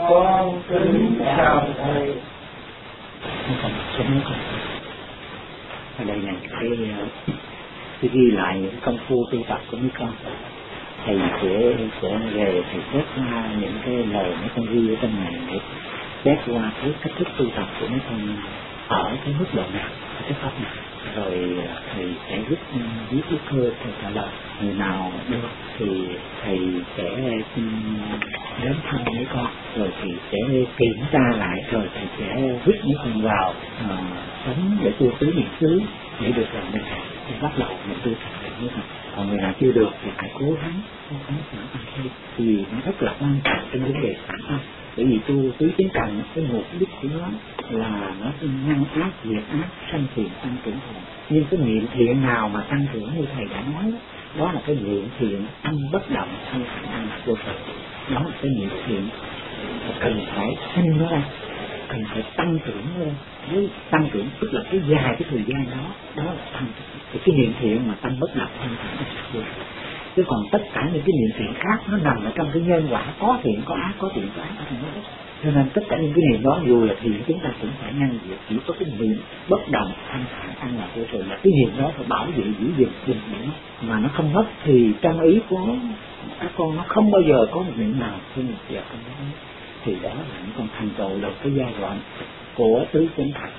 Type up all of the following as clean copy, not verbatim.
con kính chào thầy. Ở đây này cái ghi lại những công phu tu tập của mấy con. Thầy sẽ về thầy xét qua những cái lời mấy con ghi ở trong này để xét qua cái cách thức tu tập của mấy con ở cái mức độ nào, cái pháp nào, rồi thầy sẽ viết bức thơ thầy trả lời. Người nào được thì thầy sẽ đến thăm mấy con, rồi thì sẽ kiểm tra lại, rồi thầy sẽ viết mấy con vào sống để tu tứ niệm xứ để được làm được thầy, để bắt đầu mình tu tập được mấy con. Còn người nào chưa được thì phải cố gắng xả tâm thôi, vì nó rất là quan trọng trong vấn đề xả tâm. Bởi vì tu tứ chánh cần cái mục đích của nó là nó ngăn ác, diệt ác, sanh thiện, tăng trưởng hồn. Nhưng cái niệm thiện nào mà tăng trưởng như thầy đã nói đó là cái niệm thiện tâm bất động, thanh thản an lạc vô thường. Đó là cái niệm thiện cần phải sanh nó ra, cần phải tăng trưởng lên. Với tăng trưởng tức là cái dài cái thời gian đó là tăng trưởng. Thì cái niệm thiện mà tâm bất động, thanh thản an lạc vô thường. Chứ còn tất cả những cái niệm thiện khác nó nằm ở trong cái nhân quả, có thiện có ác, có thiện có ác. Cho nên tất cả những cái niệm đó dù là thiện chúng ta cũng phải ngăn diệt. Chỉ có cái niệm bất động, thanh thản an lạc vô thường là cái niệm đó phải bảo vệ giữ gìn nó, mà nó không mất thì trong ý của các con nó không bao giờ có một niệm nào khi một giờ không mất. Thì đó là những con thành tựu được cái giai đoạn của tứ chánh cần.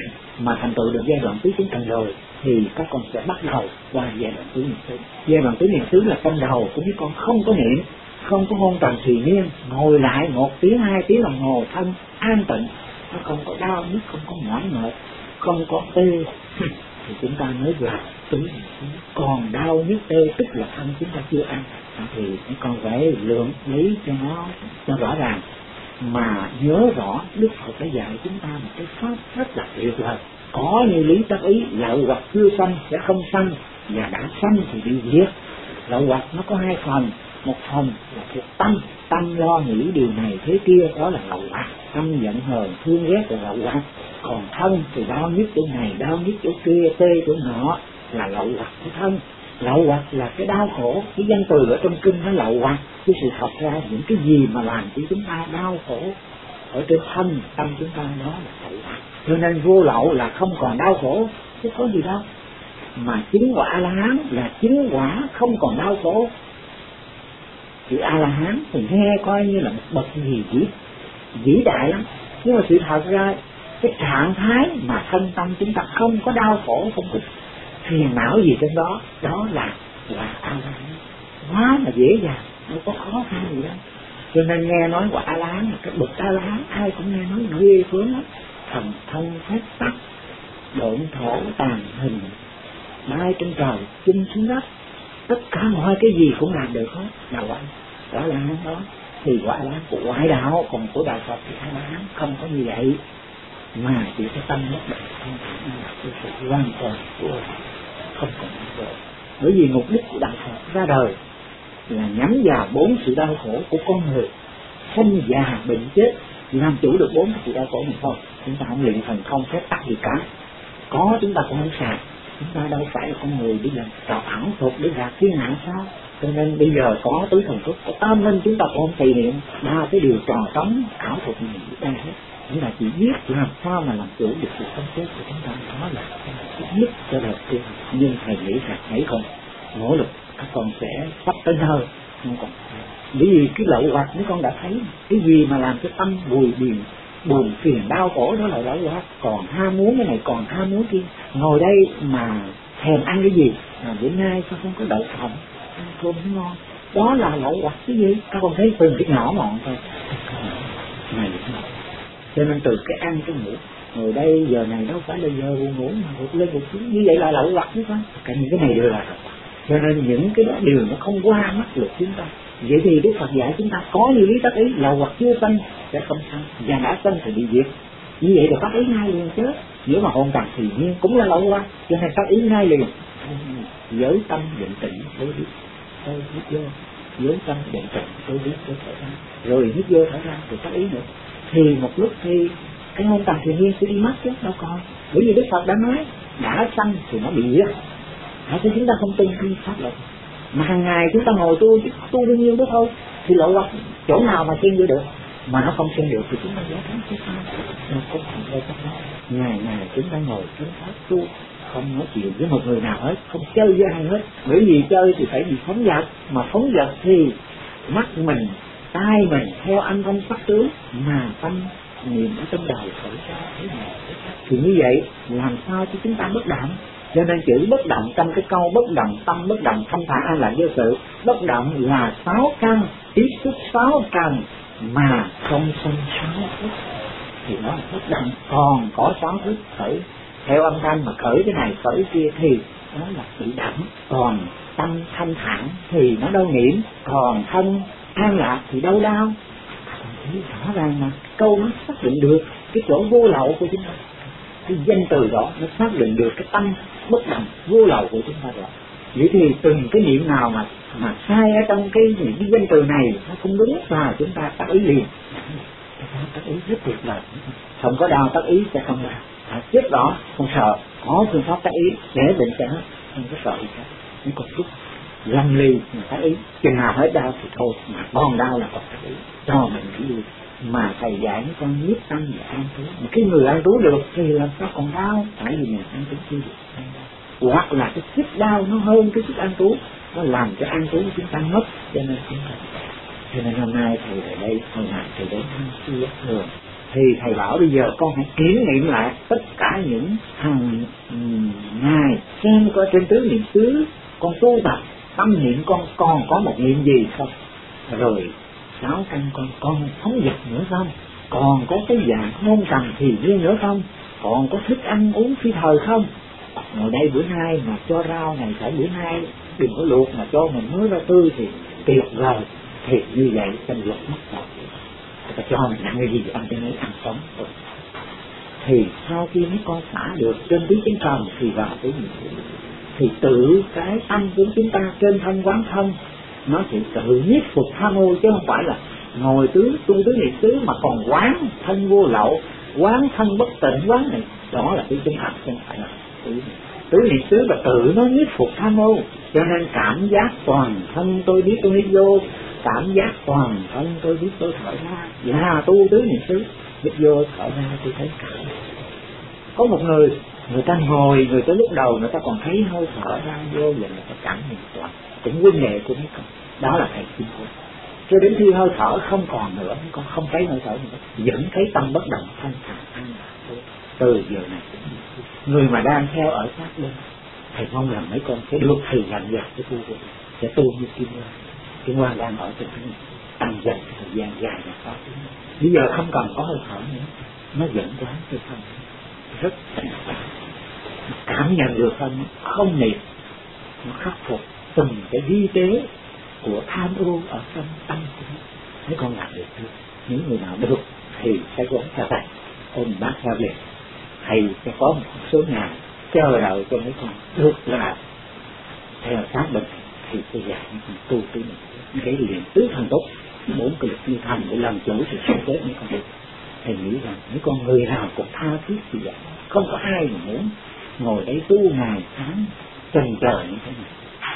Mà thành tựu được giai đoạn tứ chánh cần rồi thì các con sẽ bắt đầu qua giai đoạn tứ niệm xứ. Giai đoạn tứ niệm xứ là trong đầu của mấy con không có niệm, không có hôn trầm thùy miên, ngồi lại 1 tiếng 2 tiếng đồng hồ thân an tịnh, nó không có đau nhức, không có mỏi mệt, không có tê thì chúng ta mới vào tứ niệm xứ. Còn đau nhức tê tức là thân chúng ta chưa ăn thì mấy con phải lượng lý cho nó rõ ràng. Mà nhớ rõ Đức Phật đã dạy chúng ta một cái pháp rất là tuyệt vời. Có như lý tác ý, lậu hoặc chưa sanh sẽ không sanh, và đã sanh thì bị diệt. Lậu hoặc nó có 2 phần, một phần là thuộc tâm lo nghĩ điều này thế kia, đó là lậu hoặc. Tâm giận hờn thương ghét là lậu hoặc. Còn thân thì đau nhức chỗ này, đau nhức chỗ kia, tê chỗ nọ là lậu hoặc của thân. Lậu hoặc là cái đau khổ, cái danh từ ở trong kinh nó lậu hoặc, chứ sự thật ra những cái gì mà làm cho chúng ta đau khổ ở trên thân tâm chúng ta đó là lậu hoặc. Cho nên vô lậu là không còn đau khổ, chứ có gì đâu. Mà chứng quả A-la-hán là chứng quả không còn đau khổ. Chữ A-la-hán thì nghe coi như là một bậc gì vĩ đại lắm, nhưng mà sự thật ra cái trạng thái mà thân tâm chúng ta không có đau khổ, không có phiền não gì trong đó, đó là A-la-hán. Quá là dễ dàng, đâu có khó khăn gì đâu. Cho nên nghe nói quả A-la-hán là cái bậc A-la-hán ai cũng nghe nói ghê gớm lắm. Thần thông phép tắc, độn thổ tàn hình, bay trên trời chung xuống đất, tất cả mọi cái gì cũng làm được hết là quả A-la-hán đó. Thì quả A-la-hán của ngoại đạo, còn của đạo Phật thì A-la-hán không có như vậy, mà chỉ cái tâm bất động thanh thản là cái sự hoàn toàn của không còn đau khổ. Bởi vì mục đích của đạo Phật ra đời là nhắm vào 4 sự đau khổ của con người: sanh già bệnh chết. Làm chủ được 4 sự đau khổ này thôi, chúng ta không luyện thần thông phép tắc gì cả. Có chúng ta cũng không xài, chúng ta đâu phải là con người đi làm trò ảo thuật để gạt thiên hạ sao? Cho nên bây giờ có tứ thần thức, có tam minh, chúng ta cũng không tùy niệm 3 cái điều trò trống ảo thuật này đây hết. Chúng ta chỉ biết làm sao mà làm chủ được sự sống chết của chúng ta, đó là cái nhất cho đời tiên. Nhưng thầy nghĩ rằng hãy còn nỗ lực, các con sẽ sắp tới nơi, không còn. Bởi vì cái lậu hoặc mấy con đã thấy, cái gì mà làm cho tâm buồn phiền đau khổ đó là lậu hoặc. Còn ham muốn cái này, còn ham muốn kia. Ngồi đây mà thèm ăn cái gì, mà bữa nay sao không có đậu phộng, ăn cơm nó ngon, đó là lậu hoặc. Cái gì các con thấy từng cái nhỏ mọn thôi này. Cho nên từ cái ăn cái ngủ, ngồi đây giờ này đâu phải là giờ buồn ngủ mà vụt lên vụt xuống, như vậy là lậu hoặc chứ không. Cả những cái này đều là lậu hoặc. Cho nên những cái đó đều nó không qua mắt được chúng ta. Vậy thì Đức Phật dạy chúng ta có như lý tác ý, lậu hoặc chưa sanh sẽ không sanh, và đã sanh thì bị diệt. Như vậy là tác ý ngay liền chứ. Nếu mà hôn trầm thì nhiên cũng là lậu hoặc, cho nên tác ý ngay liền. Giới tâm định tĩnh đối biết, tôi biết vô. Giới tâm định tĩnh tôi biết tôi thở ra, rồi hít vô thở ra thì tác ý nữa. Thì một lúc thì cái hôn trầm thì nhiên sẽ đi mất chứ đâu còn. Bởi vì Đức Phật đã nói đã sanh thì nó bị diệt. Hãy cho chúng ta không tin cái pháp luật. Mà hàng ngày chúng ta ngồi tu bao nhiêu đó thôi, thì lậu hoặc chỗ nào mà xuyên vô được. mà nó không sinh được thì chúng ta giải thoát chứ sao? Nó cũng không có cách đó. Ngày ngày chúng ta ngồi chúng ta tu, không nói chuyện với một người nào hết, không chơi với ai hết. Bởi vì chơi thì phải bị phóng dật, mà phóng dật thì mắt mình, tai mình theo âm thanh sắc tướng, mà tâm niệm ở trong đầu khởi ra thế nào. Thì như vậy làm sao cho chúng ta bất động? Cho nên chữ bất động trong cái câu bất động tâm bất động thanh thản an lạc vô sự, bất động là 6 căn tiếp xúc 6 trần mà không sinh 6 thức, thì đó là bất động. Còn có 6 thức khởi theo âm thanh mà khởi cái này khởi cái kia thì đó là bị động. Còn tâm thanh thản thì nó đâu nhiễm, còn thân an lạc thì đâu đau. Rõ ràng mà câu nó xác định được cái chỗ vô lậu của chúng ta, cái danh từ đó nó xác định được cái tâm bất động vô lậu của chúng ta rồi. Vậy thì từng cái niệm nào mà sai ở trong những cái danh từ này nó không đúng và chúng ta tác ý liền. Tác ý rất tuyệt vời, không có đau tác ý sẽ không đau. Trước đó không sợ, có phương pháp tác ý để định sẽ hết, không có sợ gì cả. Nó còn chút lăn ly mà tác ý, chừng nào hết đau thì thôi, mà còn đau là còn tác ý cho mình chỉ đi. Mà thầy dạy mấy con nhiếp tâm và an trú, mà cái người an trú được thì làm sao còn đau, tại vì mình an trú chưa được. Hoặc là cái sức đau nó hơn cái sức an trú, nó làm cho an trú chúng ta mất, cho nên hôm nay thầy ở đây, hồi nào thầy đến thăm sư thường, thì thầy bảo bây giờ con hãy kiểm nghiệm lại tất cả những hàng ngày xem coi trên tứ niệm xứ con tu tập tâm niệm con còn có một niệm gì không, rồi 6 căn con phóng dật nữa không, còn có cái dạng hôn trầm thì riêng nữa không, còn có thức ăn uống phi thời không. Ngồi đây bữa nay mà cho rau này phải bữa nay đừng có luộc mà cho mình mới ra tươi thì tuyệt vời. Thì như vậy trong luật mất rồi, người ta cho mình ăn cái gì ăn cái ấy, ăn sống rồi. Thì sau khi mấy con xả được trên tứ chánh cần thì vào cái gì, thì tự cái tâm của chúng ta trên thân quán thân nó sẽ tự nhiếp phục tham ô, chứ không phải là ngồi tu tứ niệm xứ mà còn quán thân vô lậu, quán thân bất tịnh, quán này đó là cái chân thật, không phải là tứ niệm xứ là tự nó nhiếp phục tham ô. Cho nên cảm giác toàn thân tôi biết tôi hít vô, cảm giác toàn thân tôi biết tôi thở ra, là tu tứ niệm xứ, hít vô thở ra tôi thấy cảm. Có một người ta ngồi, người ta lúc đầu người ta còn thấy hơi thở ra vô, vậy người ta cảm nhận toàn cũng huynh đệ của mấy con. Đó là thầy xin cô. Cho đến khi hơi thở không còn nữa, mấy con không thấy hơi thở nữa, vẫn thấy tâm bất động thanh thản an lạc. Từ giờ này người mà đang theo ở sát bên, thầy mong rằng mấy con sẽ được thầy dặn dò cái tu của sẽ tu như Kim Ngoan. Kim Ngoan đang ở trên cái tăng dần thời gian dài là có. Bây giờ không cần có hơi thở nữa, nó dẫn quán cho thân rất tỉnh táo, cảm nhận được không niệm, nó khắc phục từng cái vi tế của tham ô ở trong tâm của nó. Mấy con làm được chưa? Những người nào được thì sẽ quán theo thầy, ôm bác theo liền. Thầy sẽ có một số ngày chờ đợi cho mấy con được là theo sát bệnh thì sẽ dạy mấy con tu tí mình để luyện tứ thần tốt, 4 cái lực như thành để làm chủ sự sống chết mấy con được. Thầy nghĩ rằng mấy con người nào cũng tha thiết như vậy, không có ai mà muốn ngồi đấy tu ngày tháng trần trời như thế này.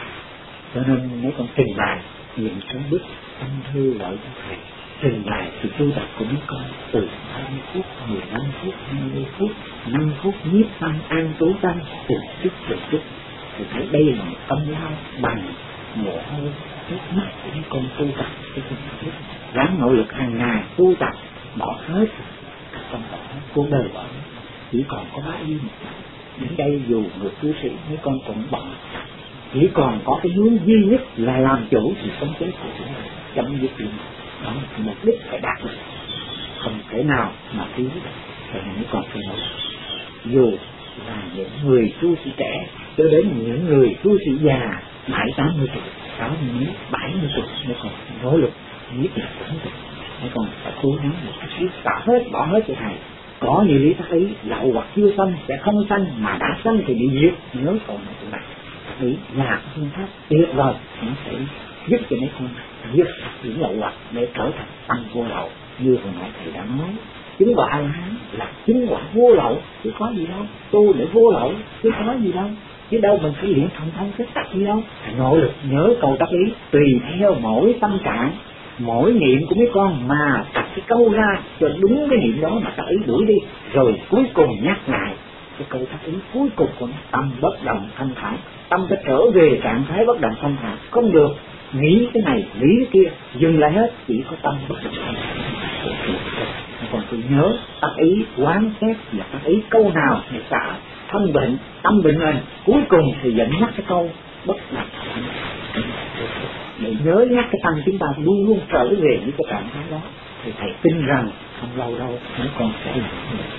Cho nên mấy con trình bày những cái bức tâm thư lợi cho thầy, trình bày sự tu tập của mấy con từ 20 phút, 15 phút, 20 phút, 5 phút nhiếp tâm an trú tâm từ chút, thì thấy đây là một tâm lao bằng mồ hôi nước mắt của mấy con tu tập cái tâm thức, ráng nỗ lực hàng ngày tu tập, bỏ hết các tâm bỏ hết cuộc đời, bỏ hết. Chỉ còn có bá y một lần. Đến đây dù người cư sĩ mấy con cũng bỏ, chỉ còn có cái hướng duy nhất là làm chủ sự sống chết của chúng ta, chấm dứt luôn. Đó là mục đích phải đạt được, không thể nào mà thiếu được. Cho nên còn phải nỗ lực. Dù là những người tu sĩ trẻ cho đến những người tu sĩ già 70-80 tuổi, 60, 70 tuổi mới còn nỗ lực nhất là sống được. Mới còn phải cố gắng một chút xíu xả hết, bỏ hết cho thầy. Có như lý tác ý, lậu hoặc chưa sanh sẽ không sanh, mà đã sanh thì bị diệt. Nhớ còn một chỗ này, ý là phương pháp tuyệt vời, nó sẽ giúp cho mấy con dứt những lậu hoặc để trở thành tăng vô lậu. Như hồi nãy thầy đã nói, chứng quả A-la-hán là chứng quả vô lậu, chứ có gì đâu. Tu để vô lậu, chứ có gì đâu. Chứ đâu mình phải luyện thần thông cái tắc gì đâu. Nỗ lực nhớ câu tác ý, tùy theo mỗi tâm trạng, mỗi niệm của mấy con mà tập cái câu ra cho đúng cái niệm đó mà tác ý đuổi đi, rồi cuối cùng nhắc lại cái câu tác ý cuối cùng của nó, tâm bất động thanh thản. Tâm phải trở về trạng thái bất động thanh thản, không được nghĩ cái này nghĩ cái kia, dừng lại hết, chỉ có tâm bất động thanh thản. Còn tôi nhớ tác ý quán xét là tác ý câu nào để xả thân bệnh, tâm bệnh mình, cuối cùng thì dẫn nhắc cái câu bất động thanh thản. Để nhớ nhắc cái tâm chúng ta luôn luôn trở về với cái trạng thái đó, thì thầy tin rằng không lâu đâu mấy con sẽ làm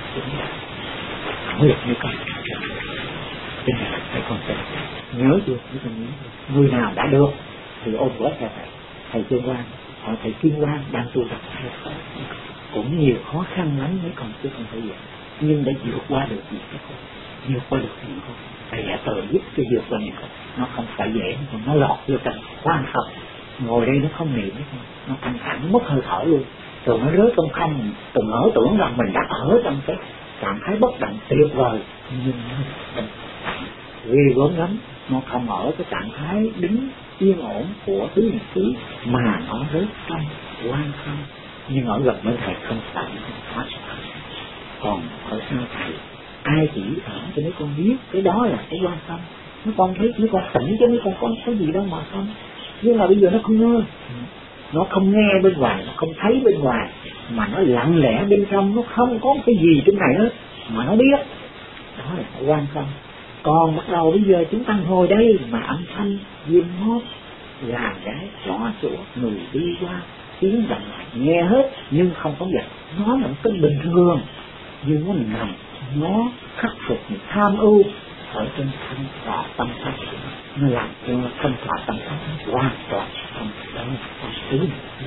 được mấy con. Tin rằng mấy con sẽ nhớ chưa? Mấy con nhớ chưa? Người nào đã được thì ôm quá cho thầy Trương Quang, họ thầy Kim Quang đang tu tập cũng nhiều khó khăn lắm mấy con chứ không phải vậy, nhưng đã vượt qua được những cái con, vượt qua được những con. Thầy đã tự giúp cho vượt qua những con, nó không phải dễ, còn nó lọt vô cảnh quan trọng. Ngồi đây nó không niệm, nó căng thẳng mất hơi thở luôn, rồi nó rớt trong không, từ ngỡ tưởng rằng mình đã ở trong cái trạng thái bất động tuyệt vời, nhưng nó ghê gớm lắm. Nó không ở cái trạng thái đứng yên ổn của tứ niệm xứ, mà nó rớt trong quan không. Nhưng ở gần bên thầy không phải thoát. Còn ở sau thầy, ai chỉ ở cho mấy con biết cái đó là cái quan tâm. Mấy con thấy, mấy con tỉnh chứ mấy con có cái gì đâu mà không. Nhưng mà bây giờ nó không nghe, nó không nghe bên ngoài, nó không thấy bên ngoài, mà nó lặng lẽ bên trong, nó không có cái gì trong này hết mà nó biết. Đó là phải quan tâm. Còn bắt đầu bây giờ chúng ta ngồi đây mà âm thanh diêm hót, gà gáy, chó sủa, người đi qua, tiếng động nghe hết, nhưng không có giật. Nó là một cái bình thường, nhưng nó nằm, nó khắc phục những tham ưu ở trên thân tọa tâm pháp, nó làm cho thân tọa tâm pháp hoàn toàn không tứ.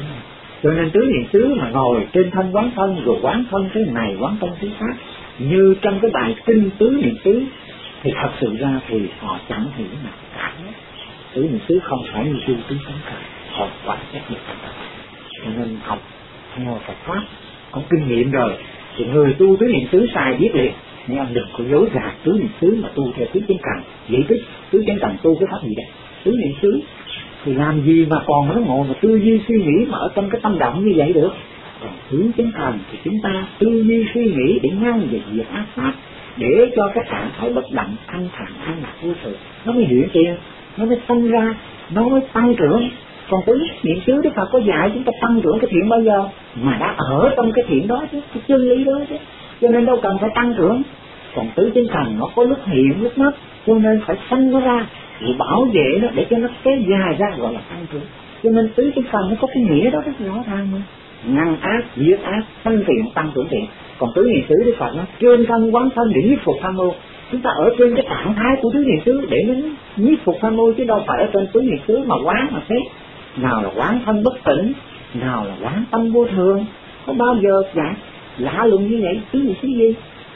Cho nên tứ niệm xứ mà ngồi trên thân quán thân, rồi quán thân cái này quán thân thứ khác, như trong cái bài kinh tứ niệm xứ, thì thật sự ra thì họ chẳng hiểu nào cả. Tứ niệm xứ không phải như tu tứ sống cả, họ quả xét được cả. Cho nên học theo Phật pháp có kinh nghiệm rồi thì người tu tứ niệm xứ sai biết liền. Nhưng ông đừng có dối gạt tứ niệm xứ mà tu theo tứ chánh cần. Vậy tứ chánh cần tu cái pháp gì đây? Tứ niệm xứ thì làm gì mà còn nó ngồi mà tư duy suy nghĩ mà ở trong cái tâm động như vậy được? Còn tứ chánh cần thì chúng ta tư duy suy nghĩ để ngăn về diệt ác pháp, để cho cái trạng thái bất động thanh thản an lạc vô sự nó mới hiện tiền, nó mới tăng ra, nó mới tăng trưởng. Còn tứ niệm xứ Đức Phật có dạy chúng ta tăng trưởng cái thiện bao giờ, mà đã ở trong cái thiện đó chứ, cái chân lý đó chứ, cho nên đâu cần phải tăng trưởng. Còn tứ chánh cần nó có lúc hiện lúc mất, cho nên phải sanh nó ra, rồi bảo vệ nó để cho nó kéo dài ra, gọi là tăng trưởng. Cho nên tứ chánh cần nó có cái nghĩa đó rất rõ ràng mà, ngăn ác, diệt ác, sanh thiện, tăng trưởng thiện. Còn tứ niệm xứ Đức Phật nó trên thân quán thân để nhiếp phục tham mưu. Chúng ta ở trên cái trạng thái của tứ niệm xứ để nó nhiếp phục tham mưu, chứ đâu phải ở trên tứ niệm xứ mà quán mà xét. Nào là quán thân bất tỉnh, nào là quán tâm vô thường, có bao giờ dạ lạ lùng như vậy. Tứ niệm xứ gì?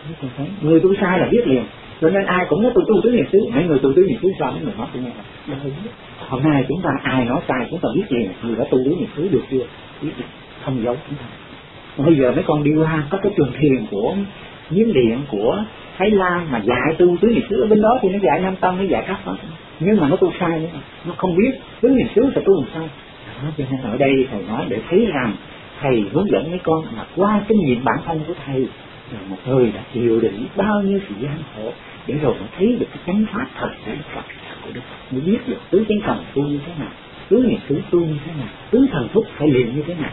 Người tu sai là biết liền. Cho nên ai cũng nói tôi tu tứ niệm xứ, mấy người tu tứ niệm xứ sao mấy người nói tôi nghe là hôm nay chúng ta ai nói sai chúng ta biết liền, người đã tu tứ niệm xứ được chưa? Biết liền, không giấu chúng ta. Bây giờ mấy con đi qua có cái trường thiền của Miến Điện, của Thái Lan mà dạy tu tứ niệm xứ ở bên đó thì nó dạy Nam Tông, nó dạy các pháp, nhưng mà nó tu sai nữa, nó không biết tứ niệm xứ phải tu làm sao. Đó, cho nên ở đây thầy nói để thấy rằng thầy hướng dẫn mấy con mà qua kinh nghiệm bản thân của thầy là một người đã chịu đựng bao nhiêu sự gian khổ để rồi mới thấy được cái chánh pháp thật của Đức Phật, mới biết được tứ chánh cần tu như thế nào, tứ niệm xứ tu như thế nào, tứ thần thúc phải luyện như thế nào.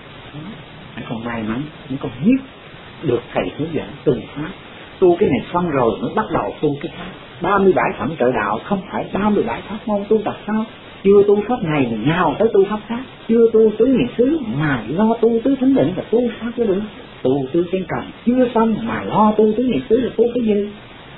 Mấy con may mắn, mấy con biết được thầy hướng dẫn từng pháp. Tu cái này xong rồi mới bắt đầu tu cái pháp. 37 phẩm trợ đạo không phải 37 pháp môn tu tập sao? Chưa tu pháp này mà nhào tới tu pháp khác, chưa tu tứ niệm xứ mà lo tu tứ thánh định là tu sao chứ được? Tu tứ chánh cần chưa xong mà lo tu tứ niệm xứ là tu cái gì?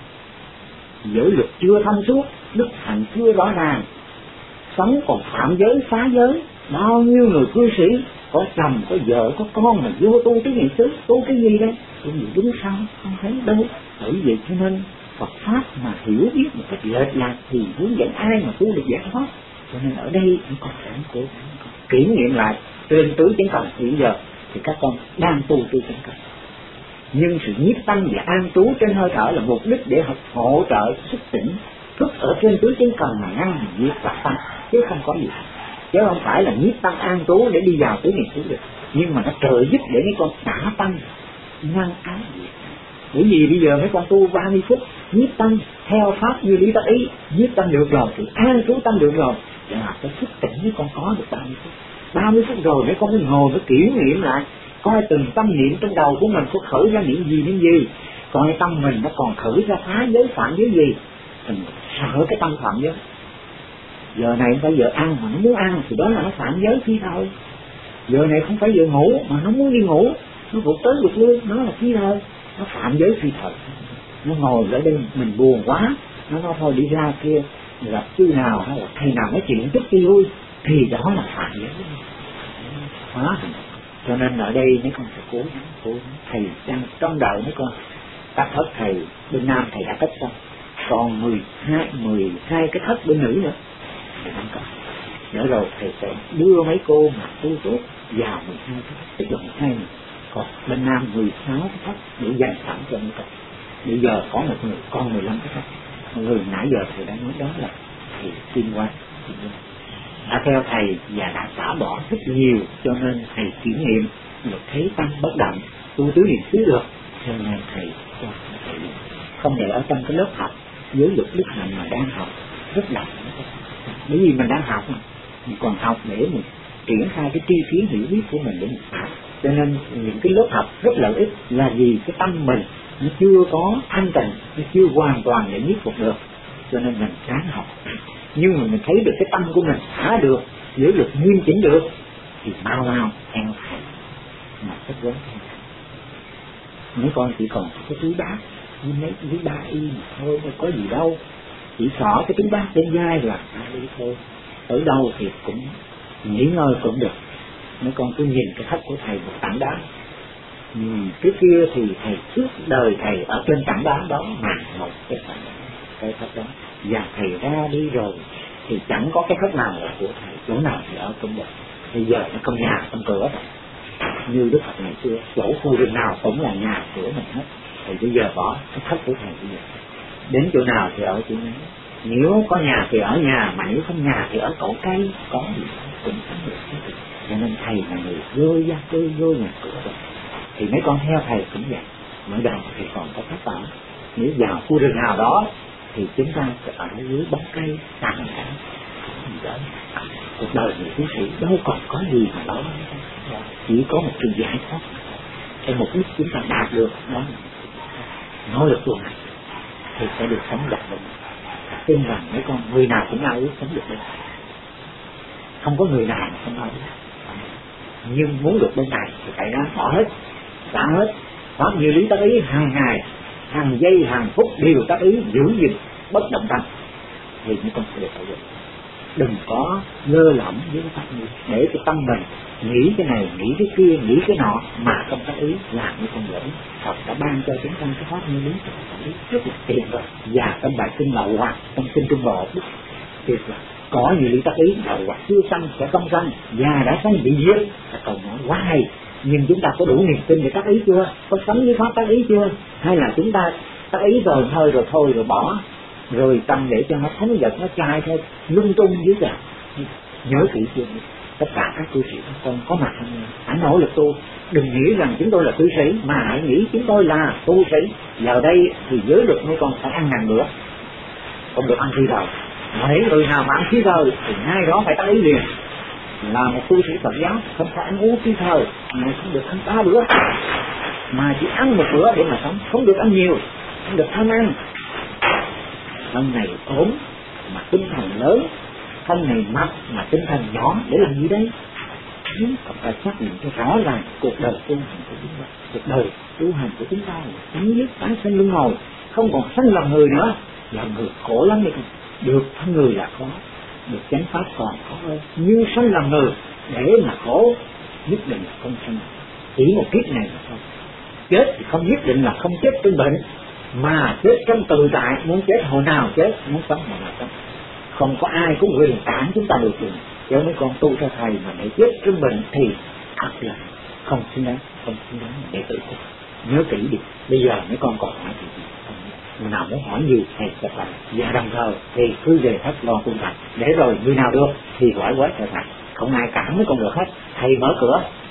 Giới luật chưa thông suốt, đức hạnh chưa rõ ràng, sống còn phạm giới phá giới. Bao nhiêu người cư sĩ có chồng có vợ có con mà vô tu tứ niệm xứ, tu cái gì đây? Tu gì đúng sao? Không thấy đâu. Bởi vậy cho nên Phật pháp mà hiểu biết một cách lệch lạc thì hướng dẫn ai mà tu được giải thoát. Cho nên ở đây chúng con phải cố gắng kiểm nghiệm lại trên tứ chánh cần hiện giờ thì các con đang tu tứ chánh cần. Nhưng sự nhiếp tâm và an trú trên hơi thở là mục đích để hỗ trợ sức tỉnh thức ở trên tứ chánh cần mà ngăn diệt và tăng, chứ không có gì. Chứ không phải là nhiếp tâm an trú để đi vào tứ niệm xứ được. nhưng mà nó trợ giúp để mấy con xả tâm ngăn ái diệt. Bởi vì bây giờ mấy con tu 30 phút nhiếp tâm theo pháp như lý tác ý, nhiếp tâm được rồi thì an trú tâm được rồi, là cái thức tỉnh mấy con có được 30 phút. 30 phút rồi mấy con mới ngồi mới kiểm nghiệm lại, coi từng tâm niệm trong đầu của mình có khởi ra niệm gì, coi tâm mình nó còn khởi ra phá giới phạm giới gì, mình sợ cái tâm phạm giới. Giờ này không phải giờ ăn mà nó muốn ăn thì đó là nó phạm giới phi thời. Giờ này không phải giờ ngủ mà nó muốn đi ngủ, nó vụt tới vụt lui, nó là phi thời, nó phạm giới phi thời. Nó ngồi ở đây mình buồn quá, nó nói thôi đi ra kia gặp sư nào hay là thầy nào nói chuyện chút đi vui, thì đó là phạm giới hóa. Cho nên ở đây mấy con phải cố gắng thầy đang trong đợi mấy con các thất thầy bên nam thầy đã cách xong, còn 12 cái thất bên nữ nữa thì không có. Nữa rồi thầy sẽ đưa mấy cô mà tu tốt vào 12 cái thất, tức là 12 này. Còn bên nam 16 cái thất để dành sẵn cho mấy con. Bây giờ có một người con 15 cái thất. Một người nãy giờ thầy đã nói đó là thầy Kim Quang đã theo thầy và đã xả bỏ rất nhiều, cho nên thầy kiểm nghiệm được thấy tâm bất động, tu tứ niệm xứ được, cho nên thầy cho thầy không để ở trong cái lớp học giới luật đức hạnh mà đang học rất đậm. Bởi vì mình đang học mà mình còn học để mình triển khai cái tri kiến hiểu biết của mình để mình học, cho nên những cái lớp học rất lợi ích là vì cái tâm mình nó chưa có thanh tịnh, nó chưa hoàn toàn để nhiếp phục được, cho nên mình ráng học. Nhưng mà mình thấy được cái tâm của mình xả được, giới luật nghiêm chỉnh được thì mau theo thầy mà rất lớn. Mấy con chỉ còn cái túi bát như mấy túi ba y mà thôi, có gì đâu, chỉ xỏ cái túi bát trên vai là đi thôi, ở đâu thì cũng nghỉ ngơi cũng được. Mấy con cứ nhìn cái thất của thầy một tảng đá, cái kia thì thầy suốt đời thầy ở trên tảng đá đó mà một cái thất đó, và thầy ra đi rồi thì chẳng có cái thất nào là của thầy, chỗ nào thì ở cũng được. Bây giờ nó trong nhà trong cửa như Đức Phật ngày xưa, chỗ khu rừng nào cũng là nhà cửa mình hết. Thì bây giờ bỏ cái thất của thầy, bây giờ đến chỗ nào thì ở chỗนั้น. Nếu có nhà thì ở nhà, mà nếu không nhà thì ở cổ cây, có gì cũng sống được. Cho nên thầy là người gơi ra gơi nhà cửa rồi. Thì mấy con theo thầy cũng vậy. Mới đầu thì còn có thất ở, nếu vào khu rừng nào đó thì chúng ta sẽ ở dưới bóng cây tàn cả gì đó. Cuộc đời người tu sĩ đâu còn có gì mà đó, chỉ có một sự giải thoát. Cái mục đích chúng ta đạt được đó là nói được tuần này thì sẽ được sống đặc biệt. Tin rằng mấy con người nào cũng ao ước sống được bên này, không có người nào không ao ước. Nhưng muốn được bên này thì phải ráng bỏ hết, xả hết. Pháp như lý tác ý hàng ngày, hàng giây, hàng phút đều tác ý giữ gìn bất động tâm thì mấy con sẽ được ở được. Đừng có lơ lỏng với cái pháp như để cái tâm mình nghĩ cái này, nghĩ cái kia, nghĩ cái nọ mà không tác ý, làm như con lỗi. Phật đã ban cho chúng ta cái pháp như lý tác ý rất là tiện rồi. Và trong bài kinh Lậu Hoặc, trong kinh Trung Bộ tuyệt là có như lý tác ý, Lậu Hoặc chưa sanh sẽ không sanh, và đã sanh bị diệt, là câu nói quá hay. Nhưng chúng ta có đủ niềm tin để tác ý chưa? Có sống với pháp tác ý chưa? Hay là chúng ta tác ý rồi thôi rồi bỏ, rồi tâm để cho nó thống giật, nó chai thôi, lung tung dưới trời. Nhớ kỹ chưa? Tất cả các tu sĩ con có mặt trong này, hãy nỗ lực tu. Đừng nghĩ rằng chúng tôi là tu sĩ, mà hãy nghĩ chúng tôi là tu sĩ. Giờ đây thì giới luật mấy con phải ăn ngàn bữa, không được ăn phi thời. Mấy người nào mà ăn phi thời thì ngay đó phải tác ý liền. Là một tu sĩ Phật giáo không phải ăn uống phi thời, mà không được ăn 3 bữa, mà chỉ ăn 1 bữa để mà sống, không được ăn nhiều, không được tham ăn. Thân này ốm mà tinh thần lớn, thân này mập mà tinh thần nhỏ, để làm gì đây? Còn phải xác định cho rõ ràng cuộc đời tu hành của chúng ta, cuộc đời tu hành của chúng ta là chấm dứt tái sanh luân hồi, không còn sanh làm người nữa. Làm người khổ lắm đi, được thân người là khó, được chánh pháp còn khó hơn. Nhưng sanh làm người để mà khổ nhất định là không sanh, chỉ một kiếp này là thôi. Chết thì không nhất định là không chết trên bệnh, mà chết trong tự tại, muốn chết hồi nào chết, muốn sống hồi nào sống. Không có ai có quyền cản chúng ta được rồi. Nếu mấy con tu theo thầy mà để chết trên bệnh thì thật là không xứng đáng để tự của. Nhớ kỹ đi. Bây giờ mấy con còn hỏi thì người nào muốn hỏi gì thầy sẽ phải. Và đồng thời thì cứ về thất lo tu hành. Để rồi người nào được thì hỏi quét cho thầy. Không ai cản mấy con được hết. Thầy mở cửa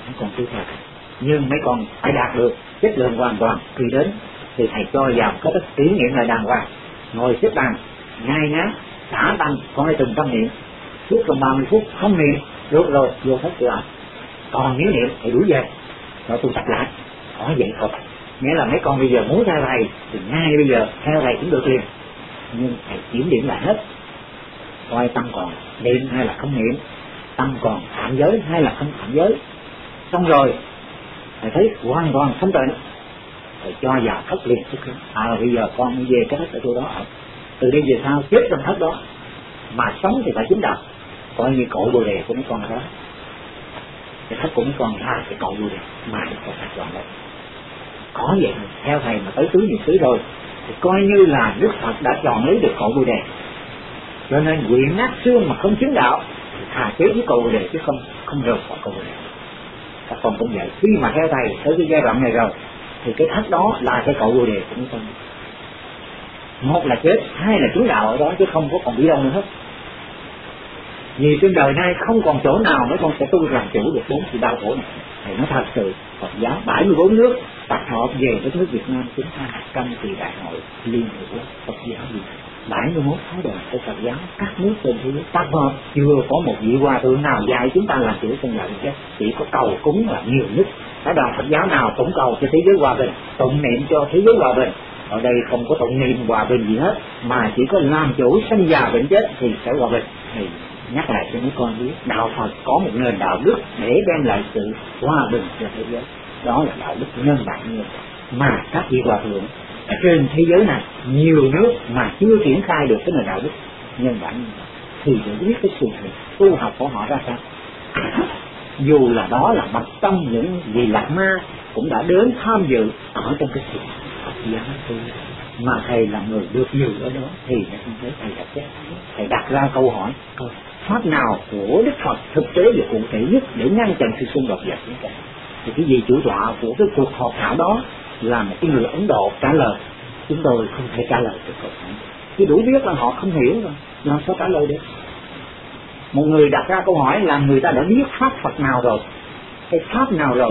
mấy con tu theo. Nhưng mấy con phải đạt được chất lượng hoàn toàn khi đến thì thầy cho vào có đất kỷ niệm là đàng hoàng, ngồi xếp bằng ngay ngắn xả tâm, con hãy từng tâm niệm suốt trong 30 phút không niệm được rồi vô hết cửa. Còn nếu niệm thì đuổi về rồi tu tập lại. Có vậy thôi. Nghĩa là mấy con bây giờ muốn theo thầy thì ngay bây giờ theo thầy cũng được liền, nhưng thầy kiểm điểm lại hết, coi tâm còn niệm hay là không niệm, tâm còn phạm giới hay là không phạm giới. Xong rồi thầy thấy hoàn toàn thanh tịnh, thầy cho vào thất liền tức bây giờ con đi về cái thất ở chỗ đó ở, từ đây về sau chết trong thất đó, mà sống thì phải chứng đạo, coi như cội bồ đề của mấy con đó. Cái thất của mấy con là cái cội bồ đề mà mấy con phải chọn đấy. Có vậy theo thầy mà tới tứ niệm xứ rồi thì coi như là Đức Phật đã chọn lấy được cội bồ đề. Cho nên quyện nát xương mà không chứng đạo thì thà chết với cội bồ đề chứ không rời khỏi cội bồ đề. Các con cũng vậy, khi mà theo thầy tới cái giai đoạn này rồi thì cái thất đó là cái cội bồ đề của mấy con. Một là chết, hai là chứng đạo ở đó chứ không có còn đi đâu nữa hết. Vì trên đời nay không còn chỗ nào mấy con sẽ tu làm chủ được bốn sự đau khổ này. Thì nó thật sự Phật giáo 74 nước tập hợp về đất nước Việt Nam chúng ta trong kỳ đại hội Liên Hợp Quốc Phật giáo Việt Nam 71 phái đoàn của Phật giáo các nước trên thế giới tập hợp, chưa có một vị hòa thượng nào dạy chúng ta làm chủ trong đời chứ, chỉ có cầu cúng là nhiều nhất. Phái đoàn Phật giáo nào cũng cầu cho thế giới hòa bình, tụng niệm cho thế giới hòa bình. Ở đây không có tụng niệm hòa bình gì hết, mà chỉ có làm chủ sanh già bệnh chết thì sẽ hòa bình. Thì nhắc lại cho mấy con biết, đạo Phật có một nền đạo đức để đem lại sự hòa bình cho thế giới, đó là đạo đức nhân bản nhân. Mà các vị hòa thượng trên thế giới này nhiều nước mà chưa triển khai được cái nền đạo đức nhân bản nhân thì để biết cái sự tu học của họ ra sao. Dù là đó là bậc trong những vị lạc ma cũng đã đến tham dự ở trong cái sự Phật giáo tu, mà thầy là người được dự ở đó thì không thấy thầy đã chết. Thầy đặt ra câu hỏi pháp nào của Đức Phật thực tế và cụ thể nhất để ngăn chặn sự xung đột và chiến tranh. Thì cái vị chủ tọa của cái cuộc họp thảo đó là một cái người Ấn Độ trả lời, chúng tôi không thể trả lời được câu hỏi. Chứ đủ biết là họ không hiểu rồi, làm sao trả lời được. Một người đặt ra câu hỏi là người ta đã biết pháp Phật nào rồi, cái pháp nào rồi,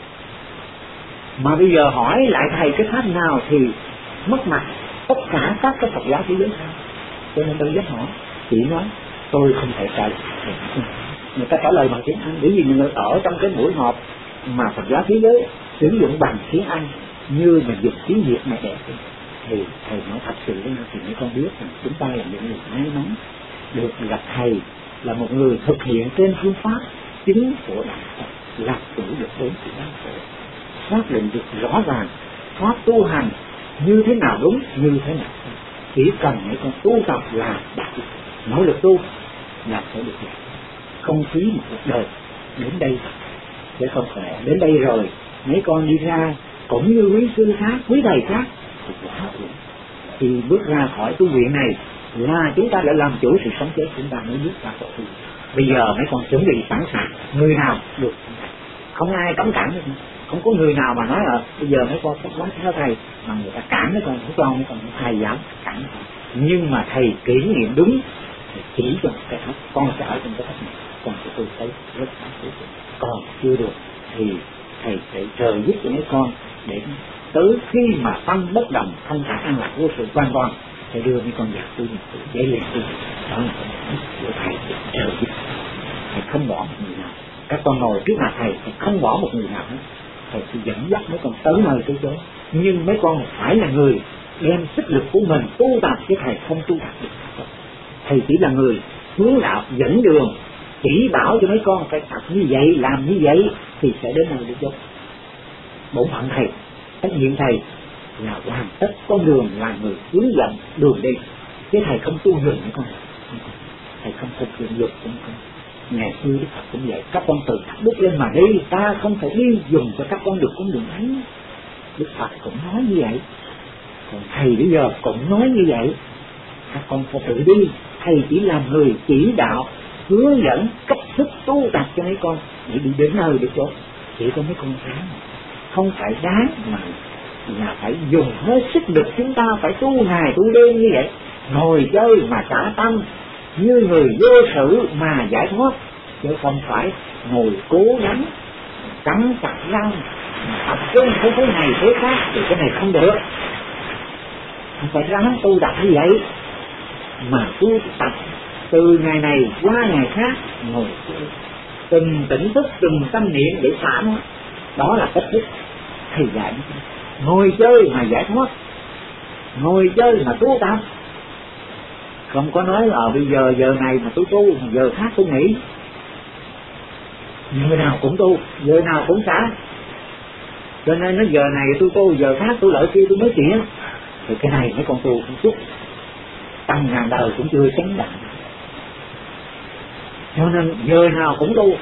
mà bây giờ hỏi lại thầy cái pháp nào thì mất mặt tất cả các cái Phật giáo thế giới. Cho nên tôi dám hỏi, chỉ nói tôi không thể trả lời. Người ta trả lời bằng tiếng Anh, bởi vì người ở trong cái buổi họp mà Phật giáo thế giới sử dụng bằng tiếng Anh như mình dùng tiếng Việt này đẹp, thì thầy nói thật sự với thì mấy con biết rằng chúng ta là những người may mắn được gặp thầy là một người thực hiện trên phương pháp chính của đạo Phật, làm chủ được bốn sự đau khổ, xác định được rõ ràng pháp tu hành như thế nào đúng, như thế nào không. Chỉ cần mấy con tu tập là đạt được, nỗ lực tu là sẽ được đạt. Không phí một cuộc đời đến đây, để không phải đến đây rồi mấy con đi ra cũng như quý sư khác, quý thầy khác thì quá ổn. Thì bước ra khỏi tu viện này là chúng ta đã làm chủ sự sống chết, chúng ta mới bước ra khỏi tu. Bây giờ mấy con chuẩn bị sẵn sàng, người nào được, không ai cấm cản được, không có người nào mà nói là bây giờ mấy con quá theo thầy mà người ta cản mấy con, không cho mấy con thầy dám cản. Nhưng mà thầy kỷ niệm đúng thì chỉ cho cái thấp, con sẽ ở trong cái thấp này, con sẽ tôi thấy rất sáng suốt. Còn chưa được thì thầy sẽ trợ giúp cho mấy con để tới khi mà tâm bất động, thanh thản an lạc vô sự hoàn toàn, thầy đưa mấy con vào tu niệm để liền tu. Đó là cái của thầy trợ giúp. Thầy không bỏ một người nào, các con ngồi trước mặt thầy không bỏ một người nào hết. Thầy sẽ dẫn dắt mấy con tới nơi tới chỗ, nhưng mấy con phải là người đem sức lực của mình tu tập, chứ thầy không tu tập được. Thầy chỉ là người hướng đạo, dẫn đường, chỉ bảo cho mấy con phải tập như vậy, làm như vậy thì sẽ đến nơi được. Bổn phận thầy, trách nhiệm thầy là hoàn tất con đường, là người hướng dẫn đường đi, chứ thầy không tu dừng mấy con. Thầy không thực hiện dục của mấy con. Ngày xưa Đức Phật cũng vậy, các con tự thắp đúc lên mà đi, ta không thể đi dùng cho các con được con đường ấy. Đức Phật cũng nói như vậy, còn thầy bây giờ cũng nói như vậy. Các con phải tự đi, thầy chỉ làm người chỉ đạo, hướng dẫn cách thức tu tập cho mấy con để đi đến nơi được chỗ. Chỉ có mấy con ráng, không phải đáng mà là phải dùng hết sức lực, chúng ta phải tu ngày tu đêm như vậy, ngồi chơi mà xả tâm như người vô sự mà giải thoát, chứ không phải ngồi cố gắng cắn chặt răng tập trung với thế này thế khác thì cái này không được. Không phải ráng tu tập như vậy, mà tu tập từ ngày này qua ngày khác, ngồi từng tỉnh thức, từng tâm niệm để xả nó. Đó là cách thức thầy dạy. Ngồi chơi mà giải thoát, ngồi chơi mà tu tập. Không có nói là bây giờ này mà tôi tu, giờ khác tôi nghỉ. Giờ nào cũng tu, giờ nào cũng xả. Cho nên nó giờ này tôi tu, giờ khác tôi lợi kia tôi nói chuyện. Thì cái này mấy con tu không chút, tăng ngàn đời cũng chưa chánh đẳng. Cho nên giờ nào cũng tu.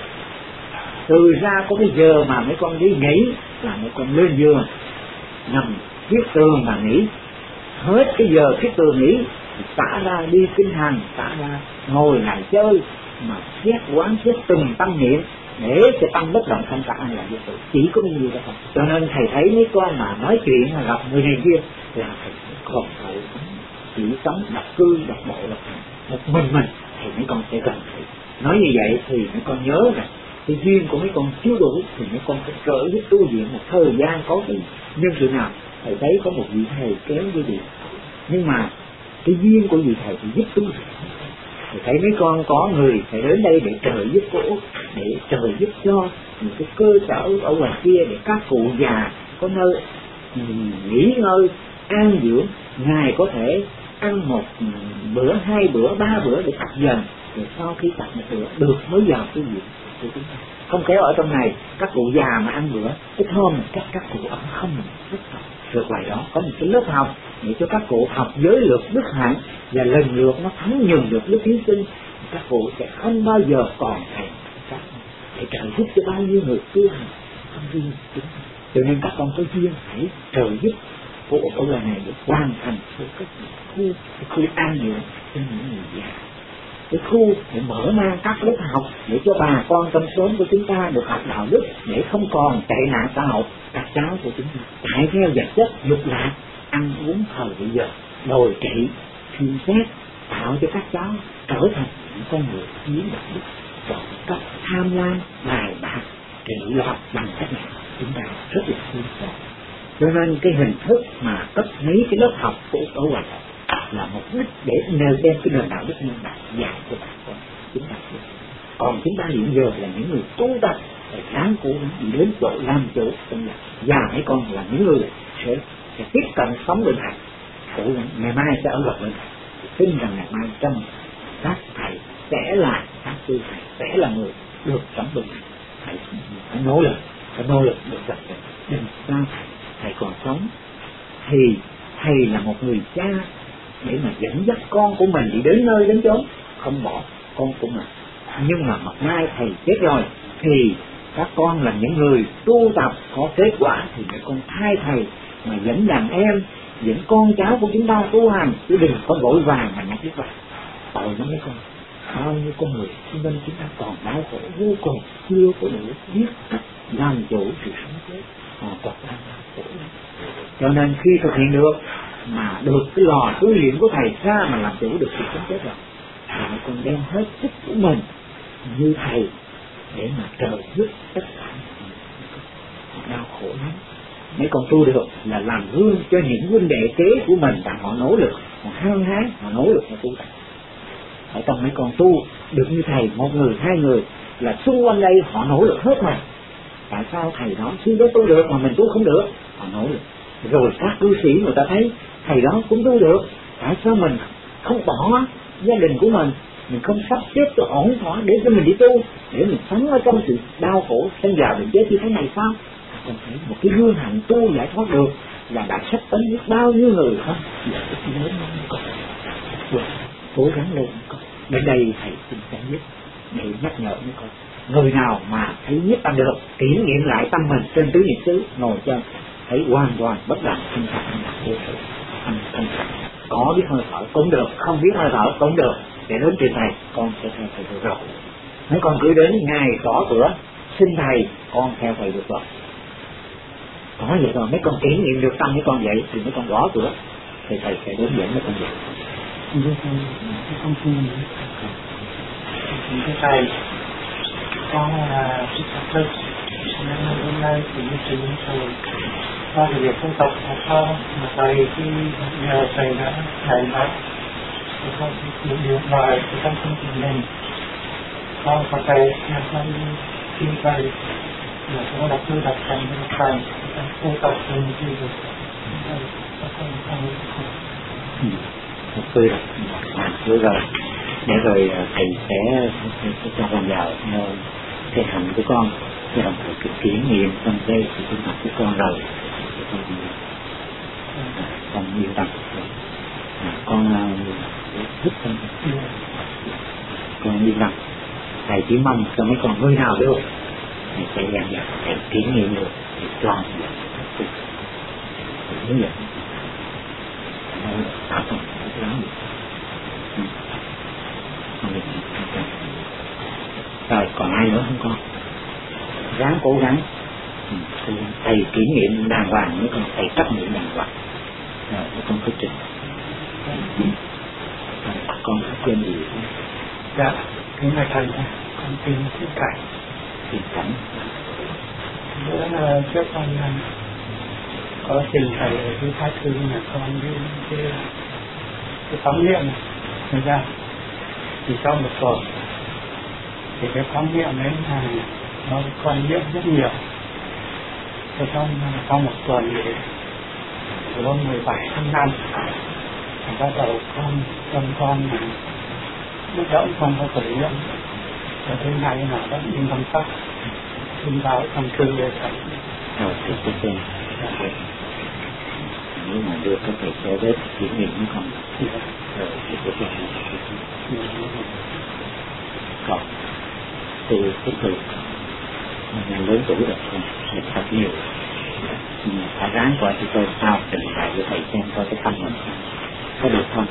Từ ra có cái giờ mà mấy con đi nghỉ là mấy con lên giường nằm viết tường mà nghỉ. Hết cái giờ viết tường nghỉ xả ra đi kinh hành, xả ra ngồi lại chơi, mà xét quán xét từng tâm niệm để cho tâm bất động thanh tạng là vô tự. Chỉ có bao nhiêu đó thôi. Cho nên thầy thấy mấy con mà nói chuyện mà gặp người này kia là thầy còn phải chỉ sống độc cư độc bộ độc hành một mình thì mấy con sẽ cần thầy. Nói như vậy thì mấy con nhớ rằng cái duyên của mấy con chưa đủ thì mấy con phải trợ giúp tu viện một thời gian có cái nhân sự nào. Thầy thấy có một vị thầy kéo với vị, nhưng mà cái duyên của vị thầy thì giúp tu. Thầy thấy mấy con có người phải đến đây để trợ giúp cổ, để trợ giúp cho những cái cơ sở ở ngoài kia để các cụ già có nơi nghỉ ngơi an dưỡng. Ngài có thể ăn một bữa, 2 bữa, 3 bữa để tập dần, rồi sau khi tập một bữa được mới vào tu viện của chúng ta. Không kéo ở trong này các cụ già mà ăn bữa ít hôm các cụ ẩn không rất tốt. Rồi ngoài đó có một cái lớp học để cho các cụ học giới luật đức hạnh, và lần lượt nó thấm nhuần được đức hy sinh. Các cụ sẽ không bao giờ còn thầy các để trợ giúp cho bao nhiêu người tu hành không riêng chúng. Cho nên các con có duyên hãy trợ giúp của lần này để hoàn thành cái khu an dưỡng cho những người già, cái khu để mở mang các lớp học để cho bà con trong xóm của chúng ta được học đạo đức, để không còn tệ nạn xã hội. Các cháu của chúng ta chạy theo vật chất dục lạc, ăn uống thời bây giờ đồi trị chuyên xét, tạo cho các cháu trở thành những con người thiếu đạo đức, trộm cắp, tham lam, bài bạc, trị loạn bằng cách này chúng ta rất là thương xót. Cho nên cái hình thức mà cấp mấy cái lớp học của ở ngoài là mục đích để nêu đem cái nền đạo đức nhân đạo dạy cho bà con chúng ta. Còn chúng ta hiện giờ là những người tu tập để sáng cố đi đến chỗ làm chỗ trong nhà, và mấy con là những người sẽ tiếp cận sống bên thầy, cố gắng ngày mai sẽ ở gần bên thầy. Tin rằng ngày mai trong các thầy sẽ là các sư thầy, sẽ là người được sống bên thầy. Phải nỗ lực được gặp thầy. Đừng sao thầy còn sống thì thầy là một người cha để mà dẫn dắt con của mình đi đến nơi đến chốn, không bỏ con của mình. Nhưng mà một mai thầy chết rồi thì các con là những người tu tập có kết quả thì mấy con thay thầy mà dẫn đàn em, dẫn con cháu của chúng ta tu hành, chứ đừng có vội vàng mà nhắc đến vậy. Tội lắm mấy con. Bao nhiêu con người xung quanh chúng ta còn đau khổ vô cùng, chưa có đủ biết cách làm chủ sự sống chết, họ còn đang đau khổ. Cho nên khi thực hiện được mà được cái lò tu luyện của thầy ra mà làm chủ được sự sống chết rồi, thì mấy con đem hết sức của mình như thầy để mà trợ giúp tất cả họ đau khổ lắm. Mấy con tu được là làm gương cho những huynh đệ kế của mình, rằng họ nỗ lực, họ hăng hái, họ nỗ lực họ tu tập. Ở trong mấy con tu được như thầy, 1 người 2 người là xung quanh đây họ nỗ lực hết mình. Tại sao thầy đó sư đó tu được mà mình tu không được? Họ nỗ lực. Rồi các cư sĩ người ta thấy thầy đó cũng tu được, tại sao mình không bỏ gia đình của mình không sắp xếp cho ổn thỏa để cho mình đi tu, để mình sống ở trong sự đau khổ sinh già bệnh chết như thế này sao? Còn thấy một cái gương hạnh tu giải thoát được là đã sắp tới biết bao nhiêu người không? Cố gắng lên con. Đến đây thầy xin giải nhất để nhắc nhở mấy con. Người nào mà thấy nhất tâm được, kiểm nghiệm lại tâm mình trên tứ niệm xứ, ngồi chân thấy hoàn toàn bất động thanh thản, có biết hơi thở cũng được, không biết hơi thở cũng được, để đến trên thầy con sẽ theo thầy được rồi. Mấy con cứ đến ngày gõ cửa xin thầy, con theo thầy được rồi. Có vậy rồi mấy con kiểm nghiệm được tâm mấy con vậy thì mấy con gõ cửa thì thầy sẽ hướng dẫn mấy con vậy. Con xin thầy, con là Hôm nay cũng chỉ rồi qua việc công tập là sao mà thầy khi nhờ thầy đã dạy bảo con chịu được bài của trong chương trình này con và thầy là con khi thầy là có đọc thư đọc thành thầy công tập mình thì được tôi được rồi để rồi thầy sẽ cho con vào cái hành của con cái đồng thời cái kiểm nghiệm trong cái sự sinh hoạt của con rồi con yêu tâm con thích con yêu tâm thầy chỉ mong cho mấy con hơi nào được thầy sẽ dàn dặt thầy kiểm nghiệm được thầy cho hướng dẫn tạo thành cái lắm rồi còn ai nữa không con ráng cố gắng thầy kiểm nghiệm đàng hoàng mấy con thầy trách nhiệm đàng hoàng rồi mấy con cứ trình con có quên gì không? Dạ cái này thầy con tìm cảnh bữa trước con có trình thầy ở cái thái thư nhà con cái phóng niệm này ra thì sau một tuần thì cái phóng niệm đấy là nó còn niệm rất nhiều rồi trong một tuần thì có 17 tháng 5 bắt đầu con là lúc đó con có khởi niệm rồi thế này là vẫn in văn pháp in báo trong thư về thầy thì tôi xem nếu mà đưa các thầy sẽ đến kiểm nghiệm nó còn rồi thì tôi xem còn tôi thích thường mình lớn tuổi rồi không mình thật nhiều phải ráng qua cho tôi sao trình bày với thầy xem coi cái tâm mình có được không?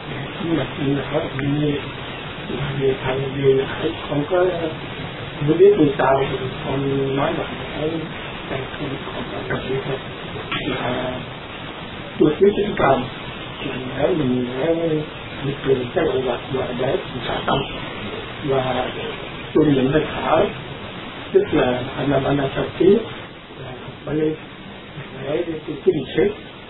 Vì thầy vì không có không biết như sao thì con nói là thầy không có cần như thế tôi biết chính cần để mình truyền cái loại vật và để mình xả tâm và tôi nhận hơi thở tức là anh là tập trí là Bali để kinh sĩ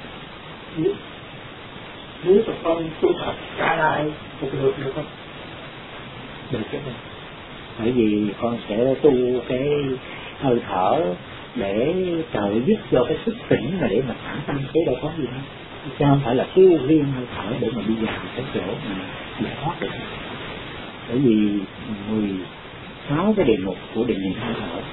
nếu mà con tu tập trả lại một lượt được không? Được chứ không? Bởi vì con sẽ tu cái hơi thở để trợ giúp cho cái sức tỉnh mà để mà thẳng tâm chứ đâu có gì đâu. Chứ không phải là tu riêng hơi thở để mà đi vào cái chỗ mà giải thoát được. Bởi vì 16 cái đề mục của định niệm hơi thở,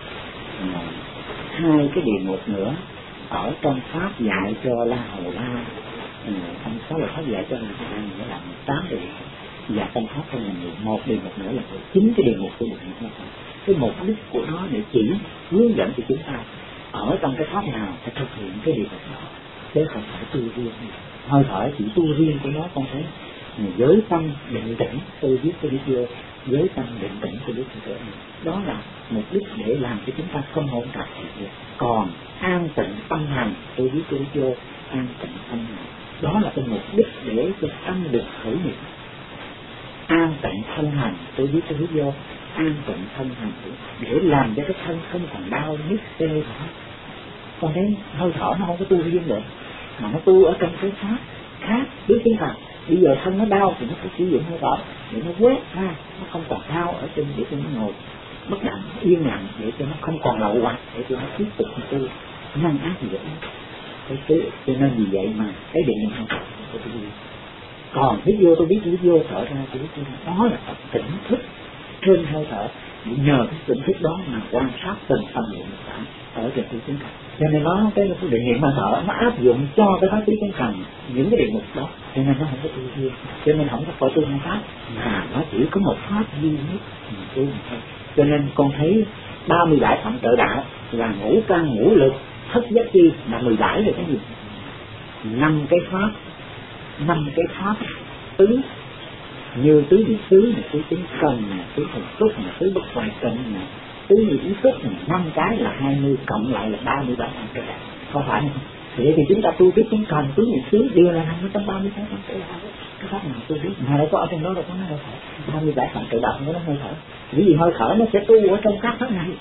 2 cái đề mục nữa ở trong pháp dạy cho La Hầu La, trong 6 lời pháp dạy cho La Hầu La nghĩa là 18 đề mục, và trong pháp không là 11 đề mục nữa là 9 cái đề mục của định niệm hơi thở. Cái mục đích của nó để chỉ hướng dẫn cho chúng ta ở trong cái pháp nào phải thực hiện cái đề mục đó, chứ không phải tu riêng. Hơi thở chỉ tu riêng của nó con thấy giới tâm định tĩnh, tôi biết cái video giới tâm định tĩnh tôi biết cái đó là mục đích để làm cho chúng ta không hỗn tạp. Còn an tịnh tâm hành tôi biết cái video an tịnh tâm hành, đó là cái mục đích để cho tâm được khởi nghiệp. An tịnh thân hành tôi biết cái video an tịnh thân hành để làm cho cái thân không còn đau nhức tê thở. Còn thấy hơi thở nó không có tu riêng được mà nó tu ở trong cái pháp khác với chúng ta. Bây giờ thân nó đau thì nó phải sử dụng hơi thở để nó quét ra, nó không còn đau ở trên, để cho nó ngồi bất động yên lặng, để cho nó không còn lậu hoặc, để cho nó tiếp tục tu năng ác gì vậy. Cho nên vì vậy mà cái định niệm hơi thở tôi biết. Còn video tôi biết video thở ra tôi biết đó là tập tỉnh thức trên hơi thở, nhờ cái tỉnh thức đó mà quan sát từng tâm niệm cảm ở trên chúng ta. Cho nên nó cái định niệm hơi thở nó áp dụng cho cái pháp lý chân thành những cái địa mục đó, cho nên nó không có tu riêng, cho nên không có phải tu pháp mà nó chỉ có một pháp duy nhất mà tu thôi. Cho nên con thấy 37 phạm trợ đạo là ngũ căn ngũ lực thất giác chi là 17 rồi cái gì, 5 cái pháp tứ như tứ địa xứ này, tứ tính cần này, tứ thần túc này, tứ bất hoại tịnh này, tứ như ý thức này, 5 cái là 20 cộng lại là 37 phạm trợ đạo, không phải không? Vậy thì chúng ta tu tiếp tính cần tứ địa xứ đều là 536 phạm trợ đạo. Cái pháp nào tu biết mà đâu có ở trong đó đâu có nói hơi thở. 27 phạm trợ đạo không có nói hơi thở, vì hơi thở nó sẽ tu ở trong các pháp này.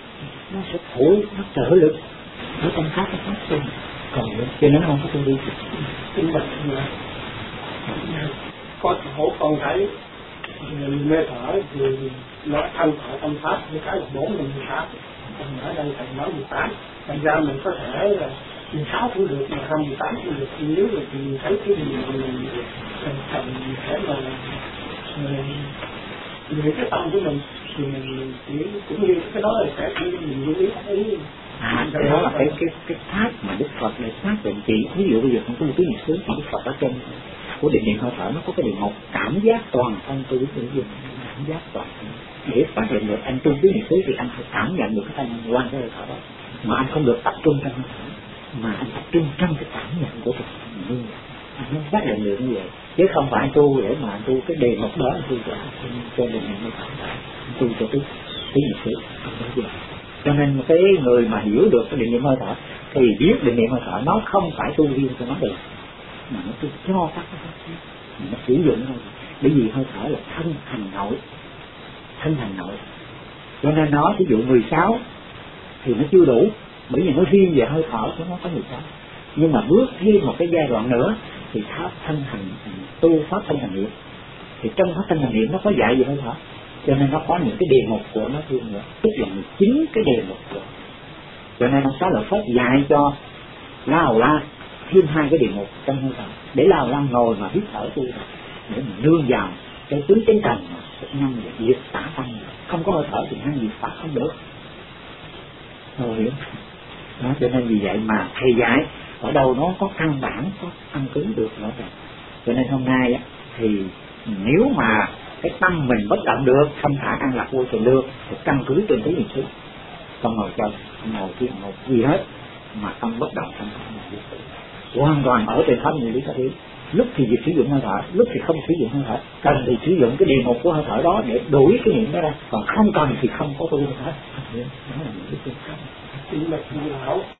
nó sẽ phụ, nó trợ lực ở trong các cái pháp tu. Còn cho nên nó không có tu đi. Chính bạch có chỗ con thấy mê thở thì nói thân thở tâm pháp với cái là 4-18. Còn ở đây thầy nói 18. Thành ra mình có thể là 16 cũng được mà không 18 cũng được. Nếu là mình thấy cái gì mình cần thể mà những cái tâm của mình thì mình chỉ cũng như cái đó là sẽ mình lưu ý thấy. Cái đó là cái pháp mà Đức Phật để xác định chỉ. Ví dụ bây giờ không có một cái gì xứ thì Đức Phật ở trên của định niệm hơi thở nó có cái đề mục cảm giác toàn thân tôi biết dùng cảm giác toàn thân. Để xác định được anh tu biết xứ thì anh phải cảm nhận được cái thanh quan cái hơi thở đó, mà anh không được tập trung trong hơi thở, mà anh tập trung trong cái cảm nhận của mình. Anh mới xác định được như vậy, chứ không phải anh tu để mà anh tu cái đề mục đó, anh tu cho định niệm hơi thở, anh tu cho biết xứ không có gì. Cho nên cái người mà hiểu được cái định niệm hơi thở thì biết định niệm hơi thở nó không phải tu riêng cho nó được, mà nó tu cho các cái pháp nó sử dụng thôi. Bởi vì hơi thở là thân hành nội, cho nên nó ví dụ 16 thì nó chưa đủ, bởi vì nó riêng về hơi thở của nó có 16. Nhưng mà bước thêm một cái giai đoạn nữa thì pháp thân hành tu pháp thân hành niệm, thì trong pháp thân hành niệm nó có dạy về hơi thở, cho nên nó có những cái đề mục của nó thêm nữa, tức là 19 cái đề mục của. Cho nên ông Xá Lợi Phất dạy cho La Hầu La thêm 2 cái đề mục trong hơi thở, để La Hầu La ngồi mà hít thở tu, để mình nương vào cái tướng chánh trần mà ngăn và diệt tả tâm. Không có hơi thở thì ngăn diệt tả không được. Rồi hiểu đó, cho nên vì vậy mà thầy dạy ở đâu nó có căn bản, có căn cứ được rõ ràng. Cho nên hôm nay á, thì nếu mà cái tâm mình bất động được, thanh thản an lạc vô thường được, thì căn cứ trên cái gì chứ không ngồi chơi, không ngồi kia ngồi gì hết, mà tâm bất động, thanh thản vô thường, hoàn toàn ở trên pháp nguyên lý pháp lý. Lúc thì việc sử dụng hơi thở, lúc thì không sử dụng hơi thở, cần thì sử dụng cái đề mục của hơi thở đó để đuổi cái niệm đó ra, còn không cần thì không có tu hơi thở. Đó là những cái phương pháp.